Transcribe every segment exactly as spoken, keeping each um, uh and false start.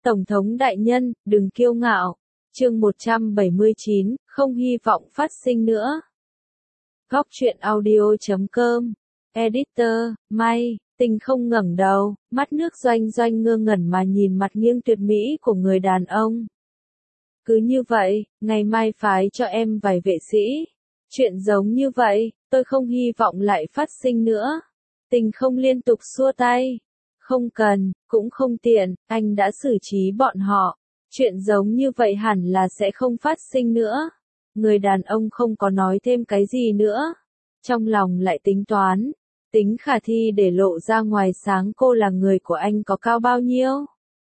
Tổng thống đại nhân, đừng kiêu ngạo. Chương một trăm bảy mươi chín, không hy vọng phát sinh nữa. Góc truyện audio chấm com. Editor, May, Tình không ngẩng đầu, mắt nước doanh doanh ngơ ngẩn mà nhìn mặt nghiêng tuyệt mỹ của người đàn ông. Cứ như vậy, ngày mai phái cho em vài vệ sĩ. Chuyện giống như vậy, tôi không hy vọng lại phát sinh nữa. Tình không liên tục xua tay. Không cần, cũng không tiện, anh đã xử trí bọn họ. Chuyện giống như vậy hẳn là sẽ không phát sinh nữa. Người đàn ông không có nói thêm cái gì nữa. Trong lòng lại tính toán. Tính khả thi để lộ ra ngoài sáng cô là người của anh có cao bao nhiêu.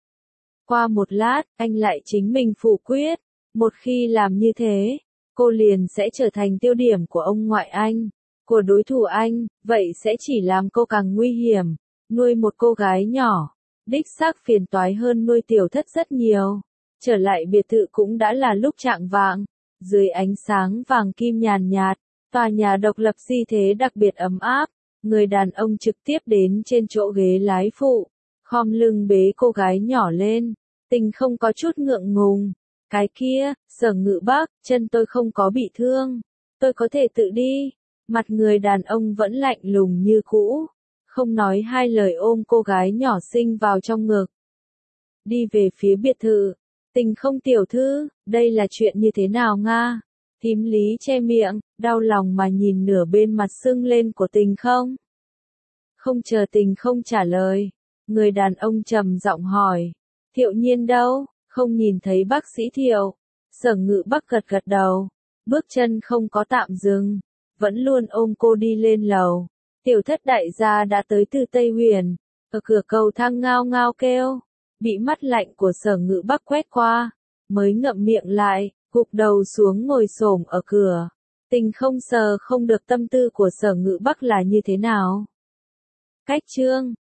Qua một lát, anh lại chính mình phủ quyết. Một khi làm như thế, cô liền sẽ trở thành tiêu điểm của ông ngoại anh, của đối thủ anh, vậy sẽ chỉ làm cô càng nguy hiểm. Nuôi một cô gái nhỏ, đích xác phiền toái hơn nuôi tiểu thất rất nhiều. Trở lại biệt thự cũng đã là lúc chạng vạng, dưới ánh sáng vàng kim nhàn nhạt, tòa nhà độc lập di thế đặc biệt ấm áp, người đàn ông trực tiếp đến trên chỗ ghế lái phụ, khom lưng bế cô gái nhỏ lên, Tình không có chút ngượng ngùng. Cái kia, Sở Ngự Bắc, chân tôi không có bị thương, tôi có thể tự đi. Mặt người đàn ông vẫn lạnh lùng như cũ, không nói hai lời ôm cô gái nhỏ xinh vào trong ngực. Đi về phía biệt thự, Tình không tiểu thư, đây là chuyện như thế nào nga? Thím Lý che miệng, đau lòng mà nhìn nửa bên mặt sưng lên của Tình không. Không chờ Tình không trả lời, người đàn ông trầm giọng hỏi, Thiệu Nhiên đâu? Không nhìn thấy bác sĩ Thiệu. Sở Ngự Bắc gật gật đầu, bước chân không có tạm dừng, vẫn luôn ôm cô đi lên lầu. Tiểu thất đại gia đã tới từ Tây Huyền, ở cửa cầu thang ngao ngao kêu, bị mắt lạnh của Sở Ngự Bắc quét qua, mới ngậm miệng lại, gục đầu xuống ngồi xổm ở cửa. Tình không sờ không được tâm tư của Sở Ngự Bắc là như thế nào. Cách chương